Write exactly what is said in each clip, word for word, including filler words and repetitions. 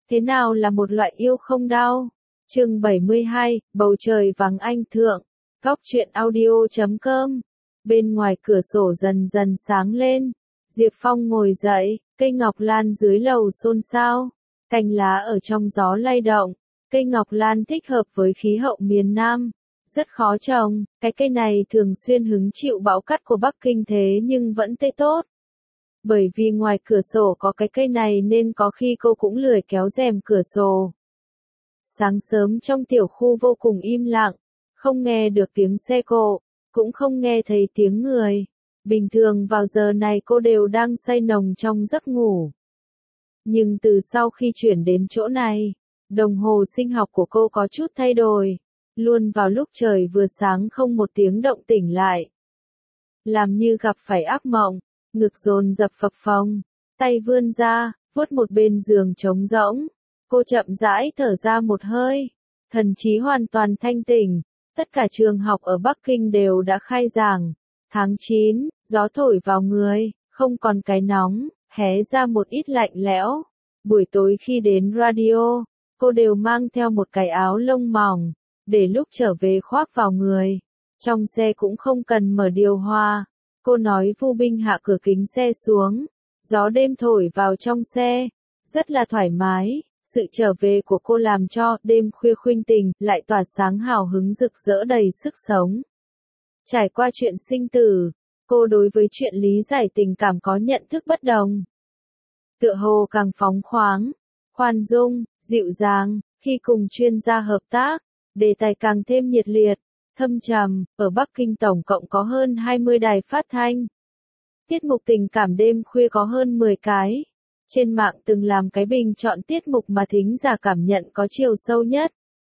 Thế nào là một loại yêu không đau? Chương bảy mươi hai, bầu trời vắng anh thượng. Góc truyện audio chấm com. Bên ngoài cửa sổ dần dần sáng lên. Diệp Phong ngồi dậy, cây ngọc lan dưới lầu xôn xao. Cành lá ở trong gió lay động. Cây ngọc lan thích hợp với khí hậu miền Nam. Rất khó trồng, cái cây này thường xuyên hứng chịu bão cát của Bắc Kinh thế nhưng vẫn tươi tốt. Bởi vì ngoài cửa sổ có cái cây này nên có khi cô cũng lười kéo rèm cửa sổ. Sáng sớm trong tiểu khu vô cùng im lặng, không nghe được tiếng xe cộ, cũng không nghe thấy tiếng người. Bình thường vào giờ này cô đều đang say nồng trong giấc ngủ. Nhưng từ sau khi chuyển đến chỗ này, đồng hồ sinh học của cô có chút thay đổi. Luôn vào lúc trời vừa sáng không một tiếng động tỉnh lại. Làm như gặp phải ác mộng, ngực dồn dập phập phồng, tay vươn ra, vuốt một bên giường trống rỗng. Cô chậm rãi thở ra một hơi, thần trí hoàn toàn thanh tỉnh. Tất cả trường học ở Bắc Kinh đều đã khai giảng. Tháng chín, gió thổi vào người, không còn cái nóng, hé ra một ít lạnh lẽo. Buổi tối khi đến radio, cô đều mang theo một cái áo lông mỏng, để lúc trở về khoác vào người. Trong xe cũng không cần mở điều hòa. Cô nói Vu Binh hạ cửa kính xe xuống. Gió đêm thổi vào trong xe. Rất là thoải mái. Sự trở về của cô làm cho đêm khuya khuynh tình lại tỏa sáng hào hứng rực rỡ đầy sức sống. Trải qua chuyện sinh tử, cô đối với chuyện lý giải tình cảm có nhận thức bất đồng. Tựa hồ càng phóng khoáng, khoan dung, dịu dàng, khi cùng chuyên gia hợp tác. Đề tài càng thêm nhiệt liệt, thâm trầm. Ở Bắc Kinh tổng cộng có hơn hai mươi đài phát thanh. Tiết mục tình cảm đêm khuya có hơn mười cái. Trên mạng từng làm cái bình chọn tiết mục mà thính giả cảm nhận có chiều sâu nhất.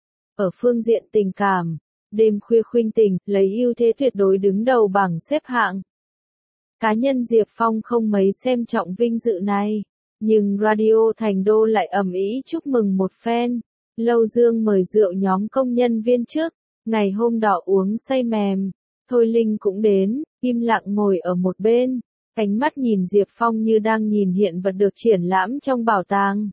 Ở phương diện tình cảm, đêm khuya khuynh tình lấy ưu thế tuyệt đối đứng đầu bảng xếp hạng. Cá nhân Diệp Phong không mấy xem trọng vinh dự này, nhưng Radio Thành Đô lại ầm ĩ chúc mừng một phen. Lâu Dương mời rượu nhóm công nhân viên trước, ngày hôm đó uống say mềm. Thôi Linh cũng đến, im lặng ngồi ở một bên, ánh mắt nhìn Diệp Phong như đang nhìn hiện vật được triển lãm trong bảo tàng.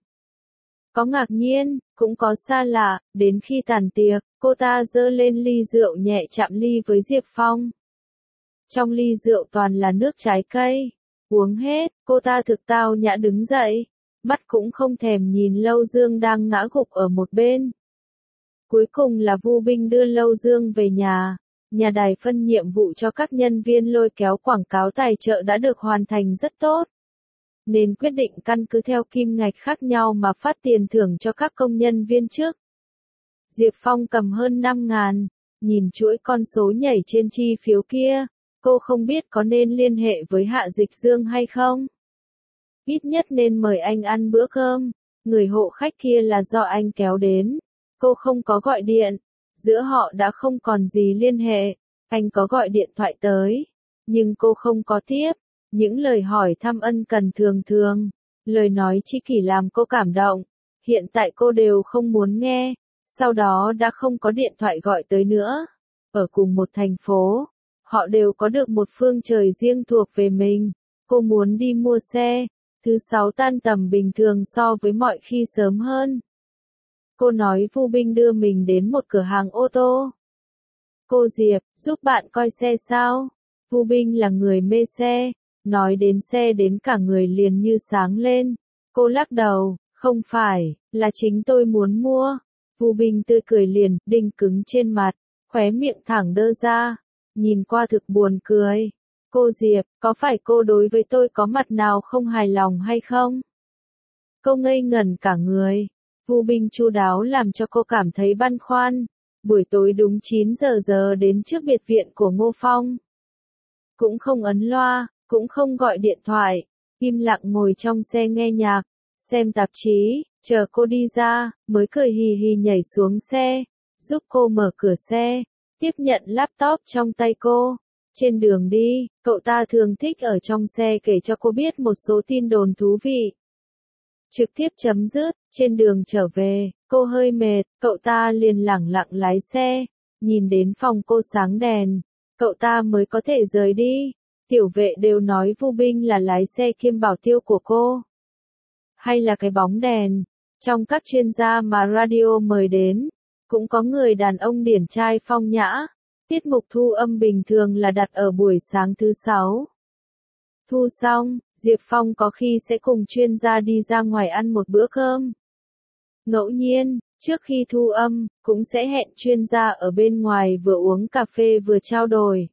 Có ngạc nhiên, cũng có xa lạ. Đến khi tàn tiệc, cô ta giơ lên ly rượu nhẹ chạm ly với Diệp Phong. Trong ly rượu toàn là nước trái cây. Uống hết, cô ta thực tao nhã đứng dậy. Mắt cũng không thèm nhìn Lâu Dương đang ngã gục ở một bên. Cuối cùng là Vu Binh đưa Lâu Dương về nhà. Nhà đài phân nhiệm vụ cho các nhân viên lôi kéo quảng cáo tài trợ đã được hoàn thành rất tốt. Nên quyết định căn cứ theo kim ngạch khác nhau mà phát tiền thưởng cho các công nhân viên trước. Diệp Phong cầm hơn năm ngàn. Nhìn chuỗi con số nhảy trên chi phiếu kia, cô không biết có nên liên hệ với Hạ Dịch Dương hay không. Ít nhất nên mời anh ăn bữa cơm. Người hộ khách kia là do anh kéo đến. Cô không có gọi điện. Giữa họ đã không còn gì liên hệ. Anh có gọi điện thoại tới, nhưng cô không có tiếp. Những lời hỏi thăm ân cần thường thường, lời nói tri kỷ làm cô cảm động. Hiện tại cô đều không muốn nghe. Sau đó đã không có điện thoại gọi tới nữa. Ở cùng một thành phố, họ đều có được một phương trời riêng thuộc về mình. Cô muốn đi mua xe. Thứ sáu tan tầm bình thường so với mọi khi sớm hơn. Cô nói Vu Binh đưa mình đến một cửa hàng ô tô. Cô Diệp, giúp bạn coi xe sao? Vu Binh là người mê xe. Nói đến xe đến cả người liền như sáng lên. Cô lắc đầu, không phải, là chính tôi muốn mua. Vu Binh tươi cười liền, đinh cứng trên mặt, khóe miệng thẳng đơ ra. Nhìn qua thực buồn cười. Cô Diệp, có phải cô đối với tôi có mặt nào không hài lòng hay không? Cô ngây ngẩn cả người. Vu Binh chu đáo làm cho cô cảm thấy băn khoăn. Buổi tối đúng chín giờ giờ đến trước biệt viện của Ngô Phong. Cũng không ấn loa, cũng không gọi điện thoại. Im lặng ngồi trong xe nghe nhạc, xem tạp chí, chờ cô đi ra, mới cười hì hì nhảy xuống xe, giúp cô mở cửa xe, tiếp nhận laptop trong tay cô. Trên đường đi, cậu ta thường thích ở trong xe kể cho cô biết một số tin đồn thú vị. Trực tiếp chấm dứt, trên đường trở về, cô hơi mệt, cậu ta liền lẳng lặng lái xe, nhìn đến phòng cô sáng đèn, cậu ta mới có thể rời đi. Tiểu vệ đều nói Vu Binh là lái xe kiêm bảo tiêu của cô. Hay là cái bóng đèn, Trong các chuyên gia mà radio mời đến, cũng có người đàn ông điển trai phong nhã. Tiết mục thu âm bình thường là đặt ở buổi sáng thứ sáu. Thu xong, Diệp Phong có khi sẽ cùng chuyên gia đi ra ngoài ăn một bữa cơm. Ngẫu nhiên, trước khi thu âm, cũng sẽ hẹn chuyên gia ở bên ngoài vừa uống cà phê vừa trao đổi.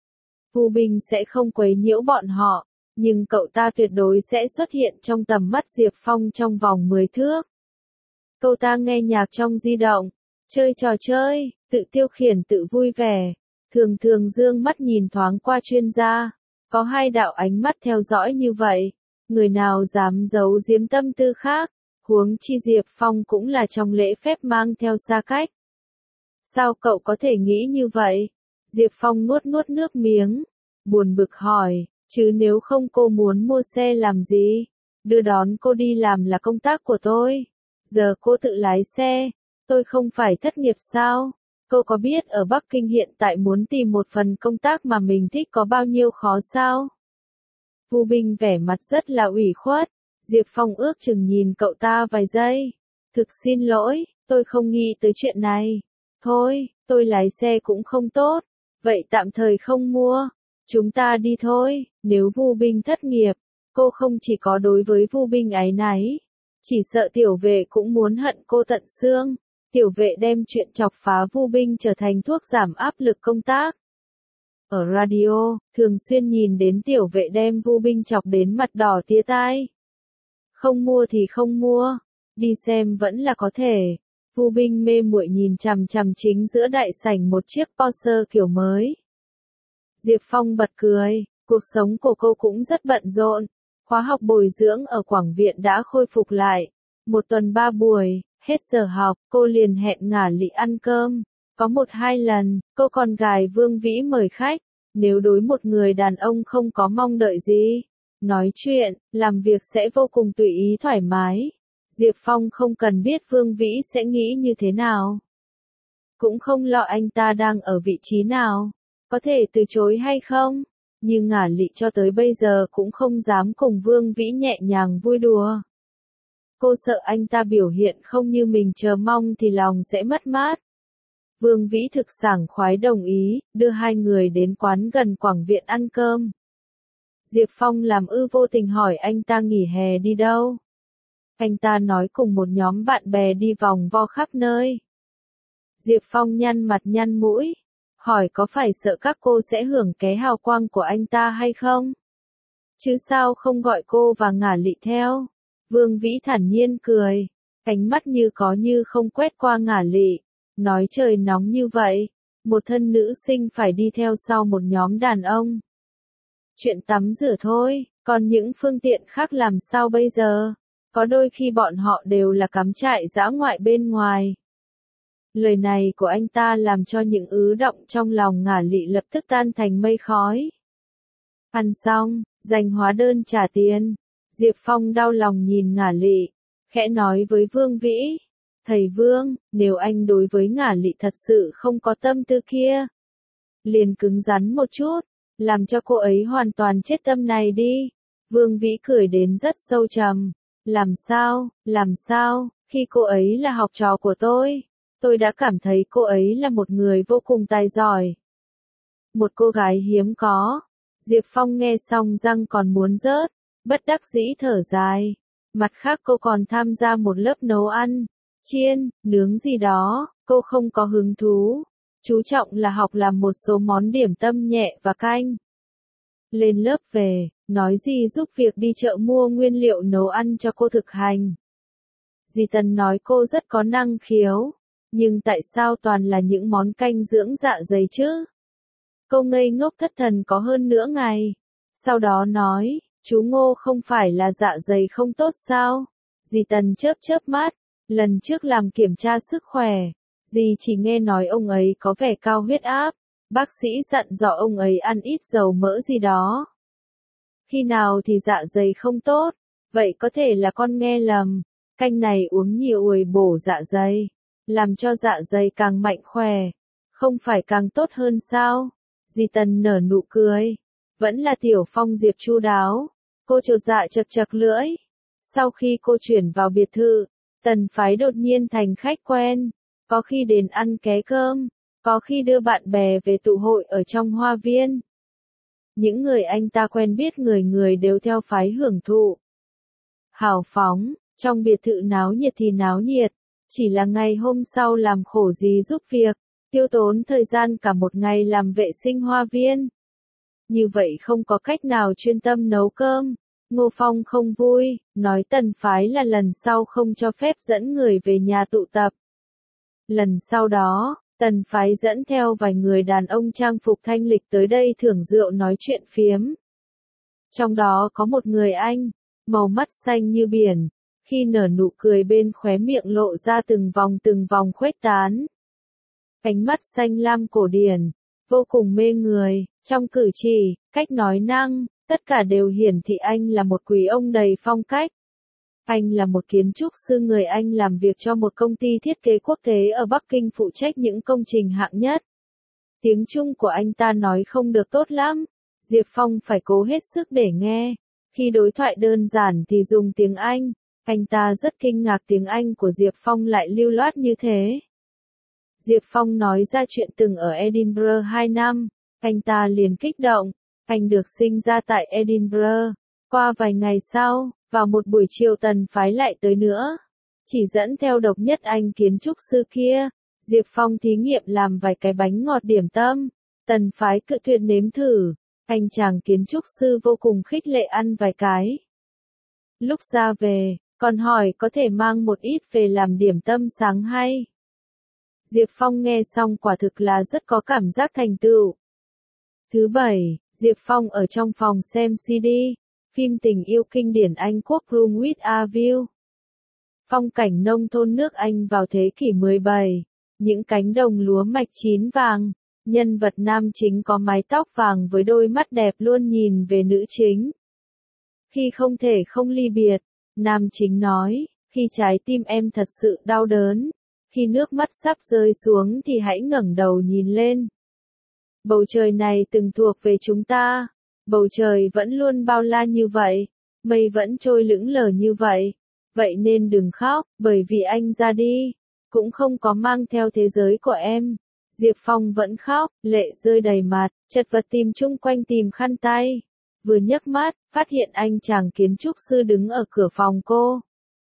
Vu Bình sẽ không quấy nhiễu bọn họ, nhưng cậu ta tuyệt đối sẽ xuất hiện trong tầm mắt Diệp Phong trong vòng mười thước. Cậu ta nghe nhạc trong di động, chơi trò chơi, tự tiêu khiển tự vui vẻ, thường thường dương mắt nhìn thoáng qua chuyên gia, có hai đạo ánh mắt theo dõi như vậy, người nào dám giấu giếm tâm tư khác, huống chi Diệp Phong cũng là trong lễ phép mang theo xa cách. Sao cậu có thể nghĩ như vậy? Diệp Phong nuốt nuốt nước miếng, buồn bực hỏi, chứ nếu không cô muốn mua xe làm gì? Đưa đón cô đi làm là công tác của tôi. Giờ cô tự lái xe, tôi không phải thất nghiệp sao? Cô có biết ở Bắc Kinh hiện tại muốn tìm một phần công tác mà mình thích có bao nhiêu khó sao? Vu Bình vẻ mặt rất là ủy khuất, Diệp Phong ước chừng nhìn cậu ta vài giây. Thực xin lỗi, tôi không nghĩ tới chuyện này. Thôi, tôi lái xe cũng không tốt, vậy tạm thời không mua. Chúng ta đi thôi, nếu Vu Bình thất nghiệp, cô không chỉ có đối với Vu Bình áy náy, chỉ sợ tiểu vệ cũng muốn hận cô tận xương. Tiểu vệ đem chuyện chọc phá Vu Bình trở thành thuốc giảm áp lực công tác. Ở radio, thường xuyên nhìn đến tiểu vệ đem Vu Bình chọc đến mặt đỏ tía tai. Không mua thì không mua, đi xem vẫn là có thể. Vu Bình mê muội nhìn chằm chằm chính giữa đại sảnh một chiếc Porsche kiểu mới. Diệp Phong bật cười, cuộc sống của cô cũng rất bận rộn. Khóa học bồi dưỡng ở Quảng Viện đã khôi phục lại. Một tuần ba buổi, hết giờ học, cô liền hẹn Ngả Lị ăn cơm. Có một hai lần, cô còn gài Vương Vĩ mời khách. Nếu đối một người đàn ông không có mong đợi gì, nói chuyện, làm việc sẽ vô cùng tùy ý thoải mái. Diệp Phong không cần biết Vương Vĩ sẽ nghĩ như thế nào. Cũng không lo anh ta đang ở vị trí nào, có thể từ chối hay không. Nhưng Ngả Lị cho tới bây giờ cũng không dám cùng Vương Vĩ nhẹ nhàng vui đùa. Cô sợ anh ta biểu hiện không như mình chờ mong thì lòng sẽ mất mát. Vương Vĩ thực sảng khoái đồng ý, đưa hai người đến quán gần Quảng Viện ăn cơm. Diệp Phong làm ư vô tình hỏi anh ta nghỉ hè đi đâu. Anh ta nói cùng một nhóm bạn bè đi vòng vo khắp nơi. Diệp Phong nhăn mặt nhăn mũi, hỏi có phải sợ các cô sẽ hưởng ké hào quang của anh ta hay không? Chứ sao không gọi cô và Ngả Lị theo? Vương Vĩ thản nhiên cười, ánh mắt như có như không quét qua Ngả Lị, nói trời nóng như vậy, một thân nữ sinh phải đi theo sau một nhóm đàn ông. Chuyện tắm rửa thôi, còn những phương tiện khác làm sao bây giờ? Có đôi khi bọn họ đều là cắm trại dã ngoại bên ngoài. Lời này của anh ta làm cho những ứ động trong lòng Ngả Lị lập tức tan thành mây khói. Ăn xong, dành hóa đơn trả tiền. Diệp Phong đau lòng nhìn Ngả Lị, khẽ nói với Vương Vĩ. Thầy Vương, nếu anh đối với Ngả Lị thật sự không có tâm tư kia, liền cứng rắn một chút, làm cho cô ấy hoàn toàn chết tâm này đi. Vương Vĩ cười đến rất sâu trầm. Làm sao, làm sao, khi cô ấy là học trò của tôi, tôi đã cảm thấy cô ấy là một người vô cùng tài giỏi. Một cô gái hiếm có. Diệp Phong nghe xong răng còn muốn rớt, bất đắc dĩ thở dài. Mặt khác cô còn tham gia một lớp nấu ăn, chiên, nướng gì đó, cô không có hứng thú. Chú trọng là học làm một số món điểm tâm nhẹ và canh. Lên lớp về, nói gì giúp việc đi chợ mua nguyên liệu nấu ăn cho cô thực hành. Dì Tần nói cô rất có năng khiếu, nhưng tại sao toàn là những món canh dưỡng dạ dày chứ? Cô ngây ngốc thất thần có hơn nửa ngày. Sau đó nói, chú Ngô không phải là dạ dày không tốt sao? Dì Tần chớp chớp mắt, lần trước làm kiểm tra sức khỏe, dì chỉ nghe nói ông ấy có vẻ cao huyết áp. Bác sĩ dặn dò ông ấy ăn ít dầu mỡ gì đó. Khi nào thì dạ dày không tốt, vậy có thể là con nghe lầm. Canh này uống nhiều uồi bổ dạ dày, làm cho dạ dày càng mạnh khỏe, không phải càng tốt hơn sao? Dì Tần nở nụ cười, vẫn là Tiểu Phong Diệp chu đáo. Cô chột dạ chật chật lưỡi. Sau khi cô chuyển vào biệt thự, Tần phái đột nhiên thành khách quen, có khi đến ăn ké cơm, có khi đưa bạn bè về tụ hội ở trong hoa viên. Những người anh ta quen biết người người đều theo phái hưởng thụ. Hào phóng, trong biệt thự náo nhiệt thì náo nhiệt, chỉ là ngày hôm sau làm khổ gì giúp việc, tiêu tốn thời gian cả một ngày làm vệ sinh hoa viên. Như vậy không có cách nào chuyên tâm nấu cơm. Ngô Phong không vui, nói Tần phái là lần sau không cho phép dẫn người về nhà tụ tập. Lần sau đó, Tần phái dẫn theo vài người đàn ông trang phục thanh lịch tới đây thưởng rượu nói chuyện phiếm. Trong đó có một người anh, màu mắt xanh như biển, khi nở nụ cười bên khóe miệng lộ ra từng vòng từng vòng khuếch tán. Ánh mắt xanh lam cổ điển, vô cùng mê người, trong cử chỉ, cách nói năng, tất cả đều hiển thị anh là một quý ông đầy phong cách. Anh là một kiến trúc sư người Anh làm việc cho một công ty thiết kế quốc tế ở Bắc Kinh phụ trách những công trình hạng nhất. Tiếng Trung của anh ta nói không được tốt lắm, Diệp Phong phải cố hết sức để nghe. Khi đối thoại đơn giản thì dùng tiếng Anh, anh ta rất kinh ngạc tiếng Anh của Diệp Phong lại lưu loát như thế. Diệp Phong nói ra chuyện từng ở Edinburgh hai năm, anh ta liền kích động, anh được sinh ra tại Edinburgh. Qua vài ngày sau, vào một buổi chiều Tần phái lại tới nữa. Chỉ dẫn theo độc nhất anh kiến trúc sư kia, Diệp Phong thí nghiệm làm vài cái bánh ngọt điểm tâm. Tần phái cự tuyệt nếm thử, anh chàng kiến trúc sư vô cùng khích lệ ăn vài cái. Lúc ra về, còn hỏi có thể mang một ít về làm điểm tâm sáng hay. Diệp Phong nghe xong quả thực là rất có cảm giác thành tựu. Thứ bảy, Diệp Phong ở trong phòng xem xê đê, phim tình yêu kinh điển Anh quốc Room with a View. Phong cảnh nông thôn nước Anh vào thế kỷ mười bảy, những cánh đồng lúa mạch chín vàng, nhân vật nam chính có mái tóc vàng với đôi mắt đẹp luôn nhìn về nữ chính. Khi không thể không ly biệt, nam chính nói, khi trái tim em thật sự đau đớn, khi nước mắt sắp rơi xuống thì hãy ngẩng đầu nhìn lên. Bầu trời này từng thuộc về chúng ta, bầu trời vẫn luôn bao la như vậy, mây vẫn trôi lững lờ như vậy, vậy nên đừng khóc, bởi vì anh ra đi, cũng không có mang theo thế giới của em. Diệp Phong vẫn khóc, lệ rơi đầy mặt, chật vật tìm chung quanh tìm khăn tay. Vừa nhấc mắt, phát hiện anh chàng kiến trúc sư đứng ở cửa phòng cô.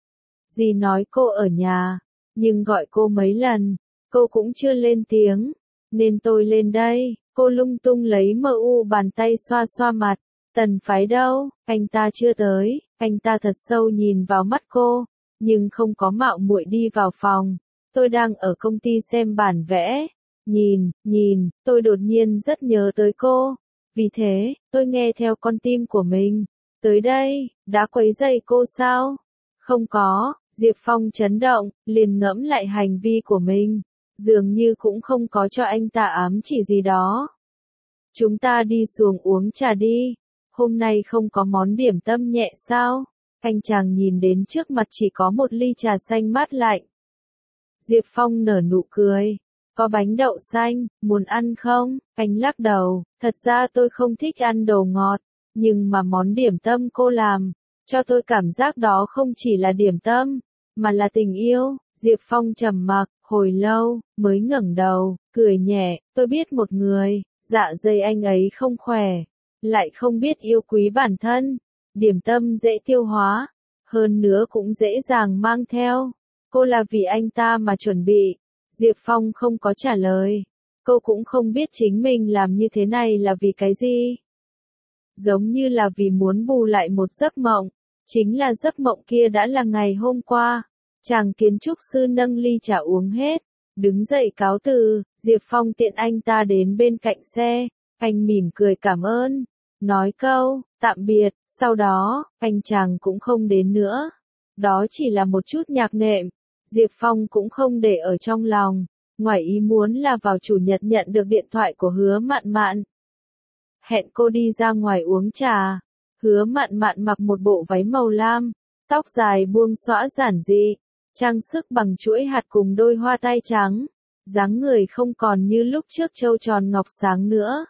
Dì nói cô ở nhà, nhưng gọi cô mấy lần, cô cũng chưa lên tiếng, nên tôi lên đây. Cô lung tung lấy mờ u bàn tay xoa xoa mặt. Tần phái đâu, anh ta chưa tới. Anh ta thật sâu nhìn vào mắt cô, nhưng không có mạo muội đi vào phòng. Tôi đang ở công ty xem bản vẽ. Nhìn, nhìn, tôi đột nhiên rất nhớ tới cô. Vì thế, tôi nghe theo con tim của mình. Tới đây, đã quấy rầy cô sao? Không có, Diệp Phong chấn động, liền ngẫm lại hành vi của mình. Dường như cũng không có cho anh ta ám chỉ gì đó. Chúng ta đi xuống uống trà đi. Hôm nay không có món điểm tâm nhẹ sao? Anh chàng nhìn đến trước mặt chỉ có một ly trà xanh mát lạnh. Diệp Phong nở nụ cười. Có bánh đậu xanh, muốn ăn không? Anh lắc đầu, thật ra tôi không thích ăn đồ ngọt, nhưng mà món điểm tâm cô làm, cho tôi cảm giác đó không chỉ là điểm tâm, mà là tình yêu. Diệp Phong trầm mặc, hồi lâu, mới ngẩng đầu, cười nhẹ, tôi biết một người, dạ dày anh ấy không khỏe, lại không biết yêu quý bản thân, điểm tâm dễ tiêu hóa, hơn nữa cũng dễ dàng mang theo. Cô là vì anh ta mà chuẩn bị. Diệp Phong không có trả lời. Cô cũng không biết chính mình làm như thế này là vì cái gì. Giống như là vì muốn bù lại một giấc mộng. Chính là giấc mộng kia đã là ngày hôm qua. Chàng kiến trúc sư nâng ly trà uống hết. Đứng dậy cáo từ, Diệp Phong tiện anh ta đến bên cạnh xe. Anh mỉm cười cảm ơn. Nói câu, tạm biệt. Sau đó, anh chàng cũng không đến nữa. Đó chỉ là một chút nhạc nệm. Diệp Phong cũng không để ở trong lòng, ngoài ý muốn là vào chủ nhật nhận được điện thoại của Hứa Mạn Mạn. Hẹn cô đi ra ngoài uống trà. Hứa Mạn Mạn mặc một bộ váy màu lam, tóc dài buông xõa giản dị, trang sức bằng chuỗi hạt cùng đôi hoa tai trắng, dáng người không còn như lúc trước trâu tròn ngọc sáng nữa,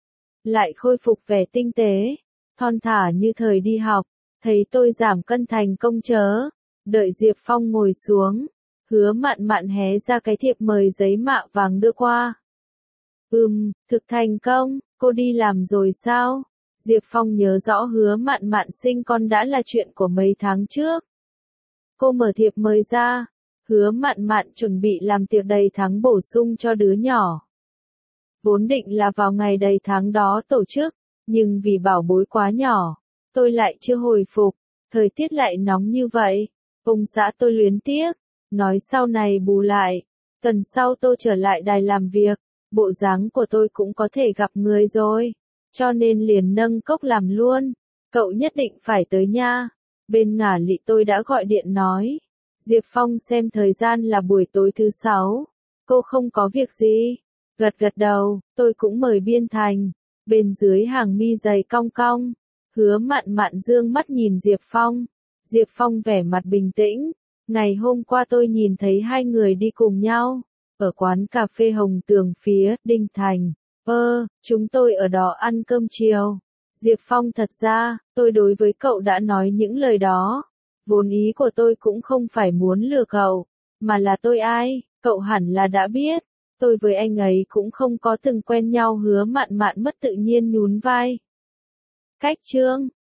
lại khôi phục vẻ tinh tế, thon thả như thời đi học. Thấy tôi giảm cân thành công chớ. Đợi Diệp Phong ngồi xuống, Hứa Mạn Mạn hé ra cái thiệp mời giấy mạ vàng đưa qua. Ừm, thực thành công, cô đi làm rồi sao? Diệp Phong nhớ rõ Hứa Mạn Mạn sinh con đã là chuyện của mấy tháng trước. Cô mở thiệp mời ra, Hứa Mạn Mạn chuẩn bị làm tiệc đầy tháng bổ sung cho đứa nhỏ. Vốn định là vào ngày đầy tháng đó tổ chức, nhưng vì bảo bối quá nhỏ, tôi lại chưa hồi phục, thời tiết lại nóng như vậy. Ông xã tôi luyến tiếc, nói sau này bù lại, tuần sau tôi trở lại đài làm việc, bộ dáng của tôi cũng có thể gặp người rồi, cho nên liền nâng cốc làm luôn, cậu nhất định phải tới nha. Bên ngả lị tôi đã gọi điện nói, Diệp Phong xem thời gian là buổi tối thứ sáu, cô không có việc gì, gật gật đầu, tôi cũng mời Biên Thành, bên dưới hàng mi dày cong cong, Hứa Mạn Mạn dương mắt nhìn Diệp Phong, Diệp Phong vẻ mặt bình tĩnh, ngày hôm qua tôi nhìn thấy hai người đi cùng nhau, ở quán cà phê Hồng Tường phía Đinh Thành, ơ, chúng tôi ở đó ăn cơm chiều. Diệp Phong thật ra, tôi đối với cậu đã nói những lời đó, vốn ý của tôi cũng không phải muốn lừa cậu, mà là tôi ai, cậu hẳn là đã biết, tôi với anh ấy cũng không có từng quen nhau. Hứa Mạn Mạn mất tự nhiên nhún vai. Cách chương